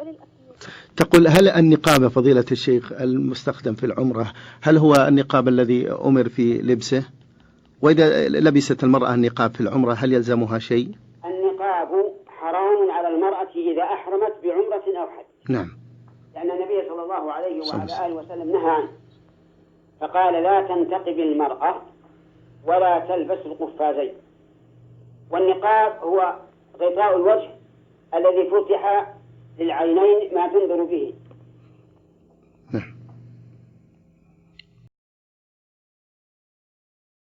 السؤال الأخير. تقول هل النقاب فضيلة الشيخ المستخدم في العمرة هل هو النقاب الذي أمر في لبسه؟ وإذا لبست المرأة النقاب في العمرة هل يلزمها شيء؟ النقاب حرام على المرأة إذا أحرمت بعمرة أو حج. نعم. لأن النبي صلى الله عليه وعلى آله وسلم نهى عنه، فقال لا تنتقب المرأة ولا تلبس القفازين. والنقاب هو غطاء الوجه الذي فتح للعينين ما تنظر به،